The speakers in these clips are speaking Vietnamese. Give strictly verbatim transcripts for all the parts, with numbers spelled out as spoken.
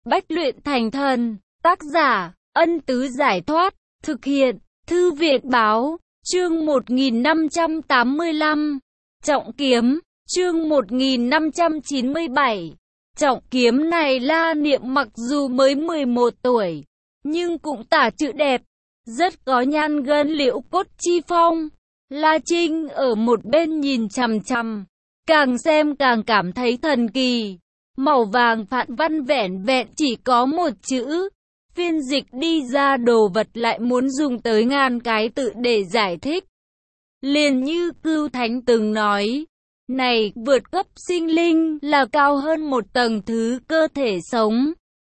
Bách luyện thành thần. Tác giả, Ân Tứ Giải Thoát. Thực hiện, Thư viện Báo. Chương một nghìn năm trăm tám mươi lăm. Trọng kiếm. Chương một nghìn năm trăm chín mươi bảy. Trọng kiếm này La Niệm mặc dù mới mười một tuổi, nhưng cũng tả chữ đẹp, rất có nhan gân liễu cốt chi phong. La Trinh ở một bên nhìn chằm chằm, càng xem càng cảm thấy thần kỳ. Màu vàng phạn văn vẻn vẹn chỉ có một chữ, phiên dịch đi ra đồ vật lại muốn dùng tới ngàn cái tự để giải thích. Liền như Cưu Thánh từng nói, này vượt cấp sinh linh là cao hơn một tầng thứ cơ thể sống.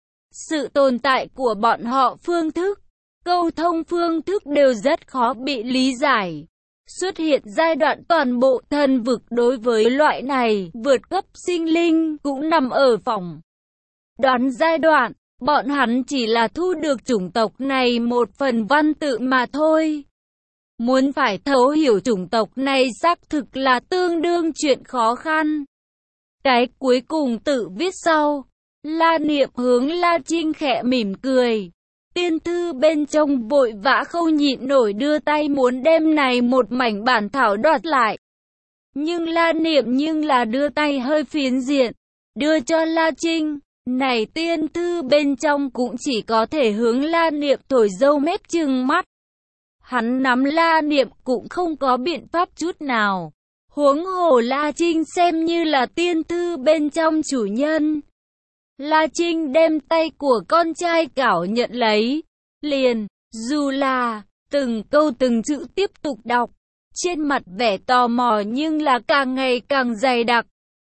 Sự tồn tại của bọn họ phương thức, câu thông phương thức đều rất khó bị lý giải. Xuất hiện giai đoạn toàn bộ thần vực đối với loại này vượt cấp sinh linh cũng nằm ở phòng đoán giai đoạn, bọn hắn chỉ là thu được chủng tộc này một phần văn tự mà thôi. Muốn phải thấu hiểu chủng tộc này xác thực là tương đương chuyện khó khăn. Cái cuối cùng tự viết sau, La Niệm hướng La Trinh khẽ mỉm cười. Tiên thư bên trong vội vã không nhịn nổi đưa tay muốn đem này một mảnh bản thảo đoạt lại. Nhưng La Niệm nhưng là đưa tay hơi phiến diện, đưa cho La Trinh. Này tiên thư bên trong cũng chỉ có thể hướng La Niệm thổi dâu mép trừng mắt. Hắn nắm La Niệm cũng không có biện pháp chút nào. Huống hồ La Trinh xem như là tiên thư bên trong chủ nhân. La Trinh đem tay của con trai cảo nhận lấy, liền, dù là, từng câu từng chữ tiếp tục đọc, trên mặt vẻ tò mò nhưng là càng ngày càng dày đặc.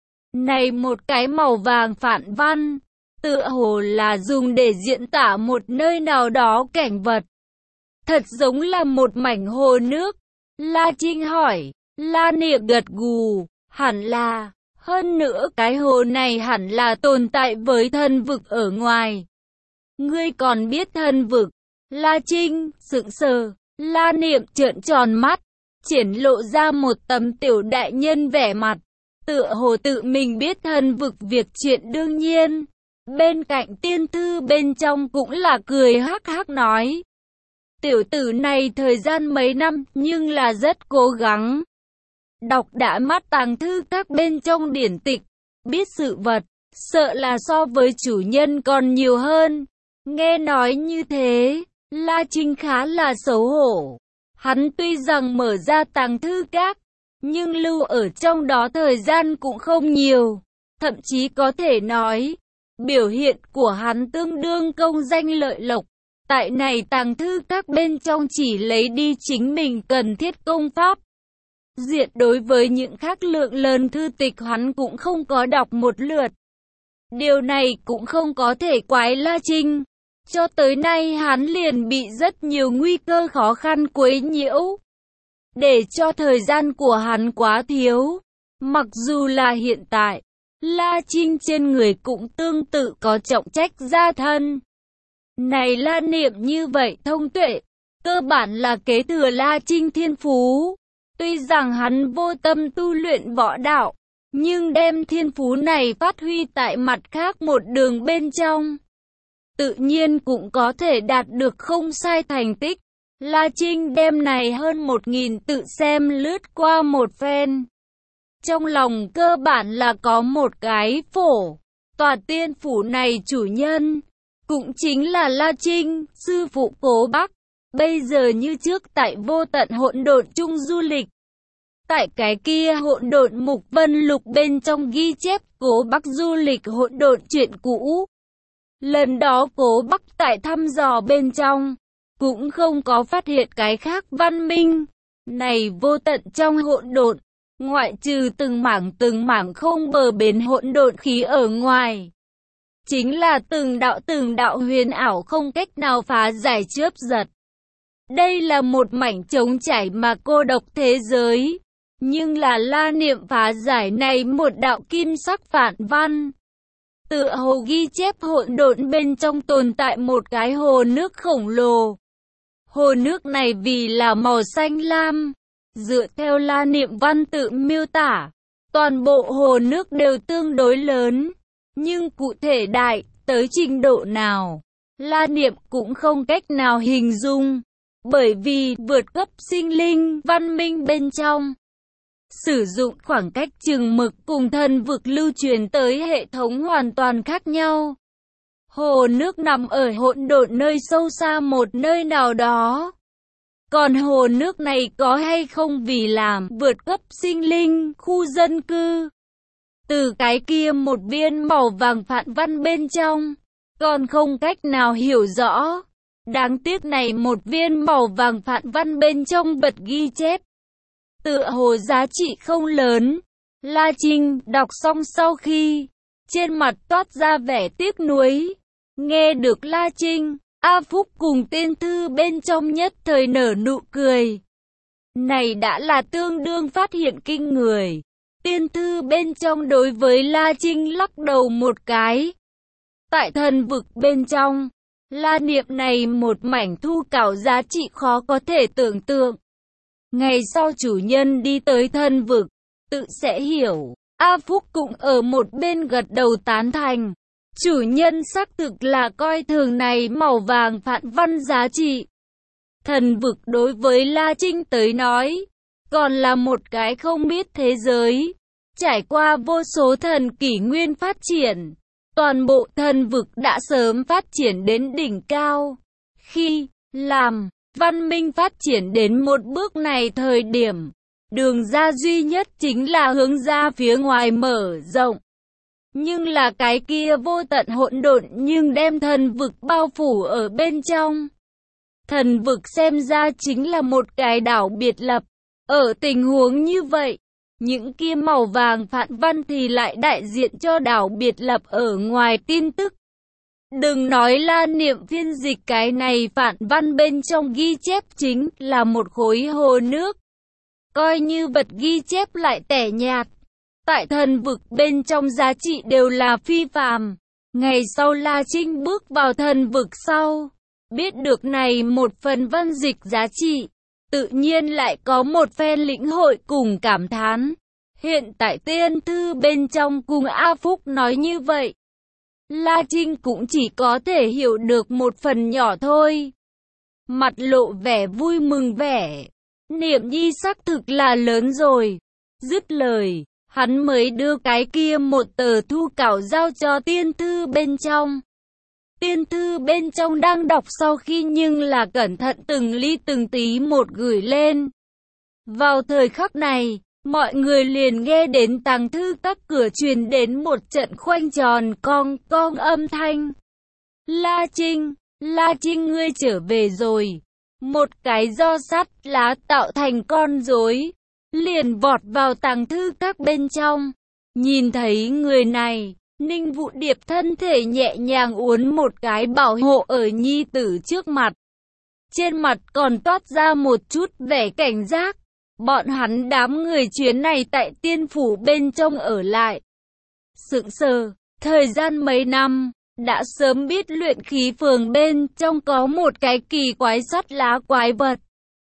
Này một cái màu vàng phạn văn, tựa hồ là dùng để diễn tả một nơi nào đó cảnh vật. Thật giống là một mảnh hồ nước. La Trinh hỏi, La Niệm gật gù, hẳn là. Hơn nữa cái hồ này hẳn là tồn tại với thần vực ở ngoài. Ngươi còn biết thần vực? La Trinh sững sờ, La Niệm trợn tròn mắt, triển lộ ra một tấm tiểu đại nhân vẻ mặt, tựa hồ tự mình biết thần vực việc chuyện đương nhiên. Bên cạnh tiên thư bên trong cũng là cười hắc hắc nói, tiểu tử này thời gian mấy năm nhưng là rất cố gắng. Đọc đã mắt tàng thư các bên trong điển tịch, biết sự vật, sợ là so với chủ nhân còn nhiều hơn. Nghe nói như thế, La Trinh khá là xấu hổ. Hắn tuy rằng mở ra tàng thư các, nhưng lưu ở trong đó thời gian cũng không nhiều. Thậm chí có thể nói, biểu hiện của hắn tương đương công danh lợi lộc. Tại này tàng thư các bên trong chỉ lấy đi chính mình cần thiết công pháp. Diện đối với những khác lượng lớn thư tịch hắn cũng không có đọc một lượt. Điều này cũng không có thể quái La Trinh. Cho tới nay hắn liền bị rất nhiều nguy cơ khó khăn quấy nhiễu. Để cho thời gian của hắn quá thiếu. Mặc dù là hiện tại, La Trinh trên người cũng tương tự có trọng trách gia thân. Này La Niệm như vậy thông tuệ, cơ bản là kế thừa La Trinh thiên phú. Tuy rằng hắn vô tâm tu luyện võ đạo, nhưng đem thiên phú này phát huy tại mặt khác một đường bên trong, tự nhiên cũng có thể đạt được không sai thành tích. La Trinh đem này hơn một nghìn tự xem lướt qua một phen. Trong lòng cơ bản là có một cái phổ, tòa tiên phủ này chủ nhân, cũng chính là La Trinh, sư phụ Cố Bắc. Bây giờ như trước tại vô tận hỗn độn chung du lịch. Tại cái kia hỗn độn mục vân lục bên trong ghi chép Cố Bắc du lịch hỗn độn chuyện cũ. Lần đó Cố Bắc tại thăm dò bên trong, cũng không có phát hiện cái khác văn minh. Này vô tận trong hỗn độn, ngoại trừ từng mảng từng mảng không bờ bến hỗn độn khí ở ngoài, chính là từng đạo từng đạo huyền ảo không cách nào phá giải chớp giật. Đây là một mảnh trống trải mà cô độc thế giới. Nhưng là La Niệm phá giải này một đạo kim sắc phản văn. Tựa hồ ghi chép hỗn độn bên trong tồn tại một cái hồ nước khổng lồ. Hồ nước này vì là màu xanh lam. Dựa theo La Niệm văn tự miêu tả, toàn bộ hồ nước đều tương đối lớn. Nhưng cụ thể đại, tới trình độ nào, La Niệm cũng không cách nào hình dung, bởi vì vượt cấp sinh linh văn minh bên trong sử dụng khoảng cách chừng mực cùng thần vực lưu truyền tới hệ thống hoàn toàn khác nhau. Hồ nước nằm ở hỗn độn nơi sâu xa một nơi nào đó. Còn hồ nước này có hay không vì làm vượt cấp sinh linh, khu dân cư. Từ cái kia một viên màu vàng phạn văn bên trong, còn không cách nào hiểu rõ. Đáng tiếc này một viên màu vàng phạn văn bên trong bật ghi chép. Tựa hồ giá trị không lớn. La Trinh đọc xong sau khi, trên mặt toát ra vẻ tiếc nuối. Nghe được La Trinh, A Phúc cùng tiên thư bên trong nhất thời nở nụ cười. Này đã là tương đương phát hiện kinh người. Tiên thư bên trong đối với La Trinh lắc đầu một cái. Tại thần vực bên trong, La Niệm này một mảnh thu cảo giá trị khó có thể tưởng tượng. Ngày sau chủ nhân đi tới thần vực, tự sẽ hiểu. A Phúc cũng ở một bên gật đầu tán thành. Chủ nhân xác thực là coi thường này màu vàng phạn văn giá trị. Thần vực đối với La Trinh tới nói, còn là một cái không biết thế giới. Trải qua vô số thần kỷ nguyên phát triển, toàn bộ thần vực đã sớm phát triển đến đỉnh cao. Khi làm văn minh phát triển đến một bước này thời điểm, đường ra duy nhất chính là hướng ra phía ngoài mở rộng. Nhưng là cái kia vô tận hỗn độn nhưng đem thần vực bao phủ ở bên trong. Thần vực xem ra chính là một cái đảo biệt lập. Ở tình huống như vậy, những kia màu vàng phạn văn thì lại đại diện cho đảo biệt lập ở ngoài tin tức. Đừng nói La Niệm phiên dịch cái này phạn văn bên trong ghi chép chính là một khối hồ nước. Coi như vật ghi chép lại tẻ nhạt. Tại thần vực bên trong giá trị đều là phi phàm. Ngày sau La Trinh bước vào thần vực sau, biết được này một phần văn dịch giá trị, tự nhiên lại có một phen lĩnh hội cùng cảm thán. Hiện tại tiên thư bên trong cùng A Phúc nói như vậy, La Trinh cũng chỉ có thể hiểu được một phần nhỏ thôi. Mặt lộ vẻ vui mừng vẻ, Niệm nhi xác thực là lớn rồi. Dứt lời, hắn mới đưa cái kia một tờ thu cảo giao cho tiên thư bên trong. Tiên thư bên trong đang đọc sau khi nhưng là cẩn thận từng ly từng tí một gửi lên. Vào thời khắc này, mọi người liền nghe đến tàng thư các cửa truyền đến một trận khoanh tròn cong cong âm thanh. La Trinh, La Trinh ngươi trở về rồi. Một cái do sắt lá tạo thành con rối, liền vọt vào tàng thư các bên trong. Nhìn thấy người này, Ninh Vũ Điệp thân thể nhẹ nhàng uốn một cái bảo hộ ở nhi tử trước mặt. Trên mặt còn toát ra một chút vẻ cảnh giác. Bọn hắn đám người chuyến này tại tiên phủ bên trong ở lại. Sững sờ, thời gian mấy năm, đã sớm biết luyện khí phường bên trong có một cái kỳ quái sắt lá quái vật.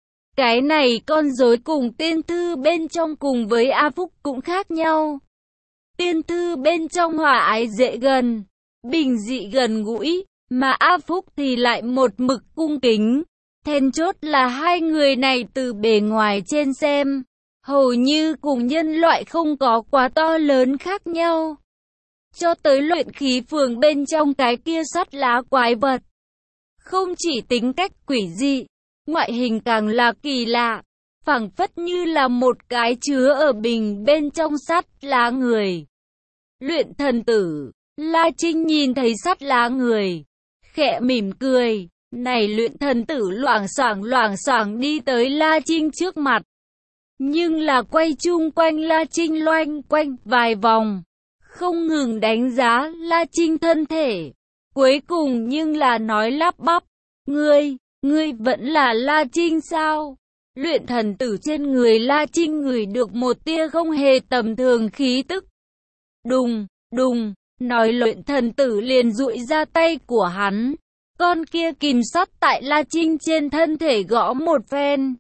Cái này con rối cùng tiên thư bên trong cùng với A Phúc cũng khác nhau. Tiên thư bên trong hòa ái dễ gần, bình dị gần gũi, mà A Phúc thì lại một mực cung kính. Then chốt là hai người này từ bề ngoài trên xem, hầu như cùng nhân loại không có quá to lớn khác nhau. Cho tới luyện khí phường bên trong cái kia sắt lá quái vật. Không chỉ tính cách quỷ dị, ngoại hình càng là kỳ lạ, phảng phất như là một cái chứa ở bình bên trong sắt lá người. Luyện thần tử, La Trinh nhìn thấy sắt lá người, khẽ mỉm cười. Này luyện thần tử loảng xoảng loảng xoảng đi tới La Trinh trước mặt. Nhưng là quay chung quanh La Trinh loanh quanh vài vòng. Không ngừng đánh giá La Trinh thân thể. Cuối cùng nhưng là nói lắp bắp. Ngươi, ngươi vẫn là La Trinh sao? Luyện thần tử trên người La Trinh ngửi được một tia không hề tầm thường khí tức. Đùng, đùng, nói luyện thần tử liền dụi ra tay của hắn. Con kia kìm sắt tại La Trinh trên thân thể gõ một phen.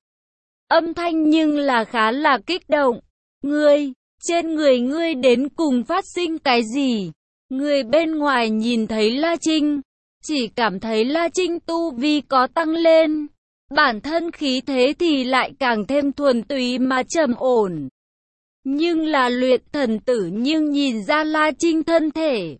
Âm thanh nhưng là khá là kích động. Ngươi, trên người ngươi đến cùng phát sinh cái gì? Người bên ngoài nhìn thấy La Trinh, chỉ cảm thấy La Trinh tu vi có tăng lên. Bản thân khí thế thì lại càng thêm thuần túy mà trầm ổn. Nhưng là luyện thần tử nhưng nhìn ra La Trinh thân thể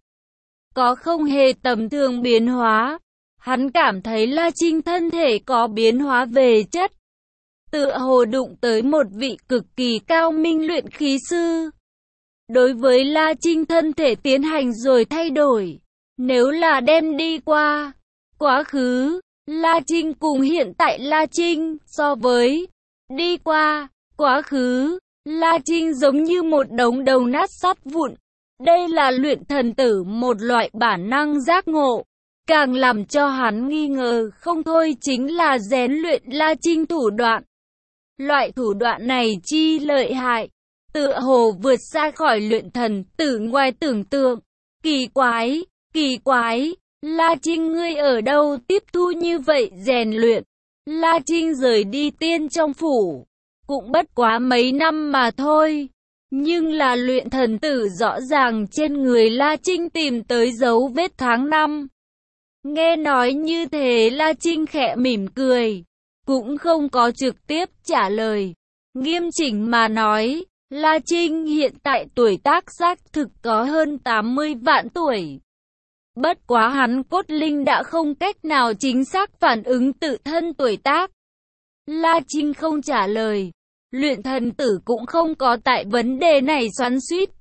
có không hề tầm thường biến hóa. Hắn cảm thấy La Trinh thân thể có biến hóa về chất. Tựa hồ đụng tới một vị cực kỳ cao minh luyện khí sư. Đối với La Trinh thân thể tiến hành rồi thay đổi. Nếu là đem đi qua quá khứ, La Trinh cùng hiện tại La Trinh so với đi qua quá khứ, La Trinh giống như một đống đầu nát sắt vụn. Đây là luyện thần tử một loại bản năng giác ngộ. Càng làm cho hắn nghi ngờ không thôi chính là rèn luyện La Trinh thủ đoạn. Loại thủ đoạn này chi lợi hại, tựa hồ vượt xa khỏi luyện thần tử ngoài tưởng tượng. Kỳ quái, kỳ quái, La Trinh ngươi ở đâu tiếp thu như vậy rèn luyện? La Trinh rời đi tiên trong phủ, cũng bất quá mấy năm mà thôi. Nhưng là luyện thần tử rõ ràng trên người La Trinh tìm tới dấu vết tháng năm. Nghe nói như thế La Trinh khẽ mỉm cười, cũng không có trực tiếp trả lời. Nghiêm chỉnh mà nói, La Trinh hiện tại tuổi tác xác thực có hơn tám mươi vạn tuổi. Bất quá hắn cốt linh đã không cách nào chính xác phản ứng tự thân tuổi tác. La Trinh không trả lời. Luyện thần tử cũng không có tại vấn đề này xoắn xuýt.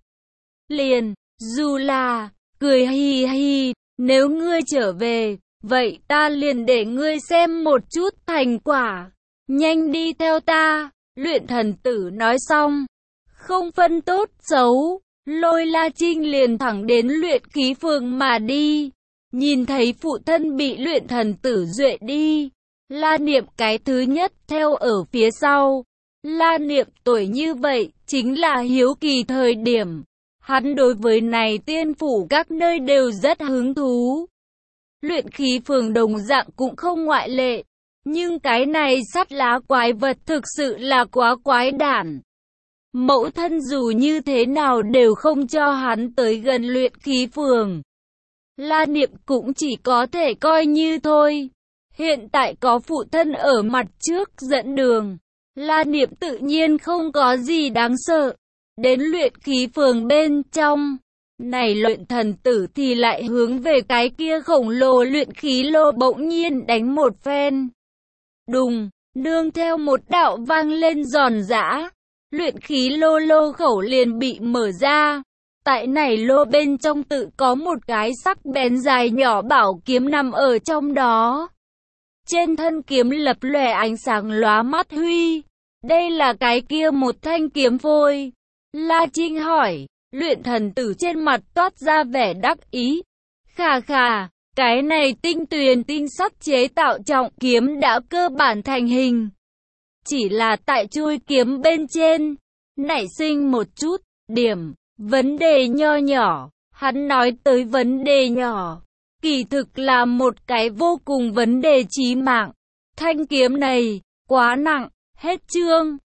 Liền, dù là, cười hi hi, nếu ngươi trở về, vậy ta liền để ngươi xem một chút thành quả. Nhanh đi theo ta, luyện thần tử nói xong. Không phân tốt xấu, lôi La Trinh liền thẳng đến luyện khí phường mà đi. Nhìn thấy phụ thân bị luyện thần tử duệ đi, La Niệm cái thứ nhất theo ở phía sau. La Niệm tuổi như vậy, chính là hiếu kỳ thời điểm. Hắn đối với này tiên phủ các nơi đều rất hứng thú. Luyện khí phường đồng dạng cũng không ngoại lệ. Nhưng cái này sắt lá quái vật thực sự là quá quái đản. Mẫu thân dù như thế nào đều không cho hắn tới gần luyện khí phường. La Niệm cũng chỉ có thể coi như thôi. Hiện tại có phụ thân ở mặt trước dẫn đường. La Niệm tự nhiên không có gì đáng sợ. Đến luyện khí phường bên trong, này luyện thần tử thì lại hướng về cái kia khổng lồ luyện khí lô bỗng nhiên đánh một phen. Đùng, nương theo một đạo vang lên giòn giã, luyện khí lô lô khẩu liền bị mở ra. Tại này lô bên trong tự có một cái sắc bén dài nhỏ bảo kiếm nằm ở trong đó. Trên thân kiếm lập lòe ánh sáng lóa mắt huy. Đây là cái kia một thanh kiếm phôi. La Trinh hỏi, luyện thần tử trên mặt toát ra vẻ đắc ý. Khà khà, cái này tinh tuyền tinh sắt chế tạo trọng kiếm đã cơ bản thành hình. Chỉ là tại chui kiếm bên trên, nảy sinh một chút, điểm, vấn đề nho nhỏ. Hắn nói tới vấn đề nhỏ, kỳ thực là một cái vô cùng vấn đề chí mạng. Thanh kiếm này, quá nặng, hết chương.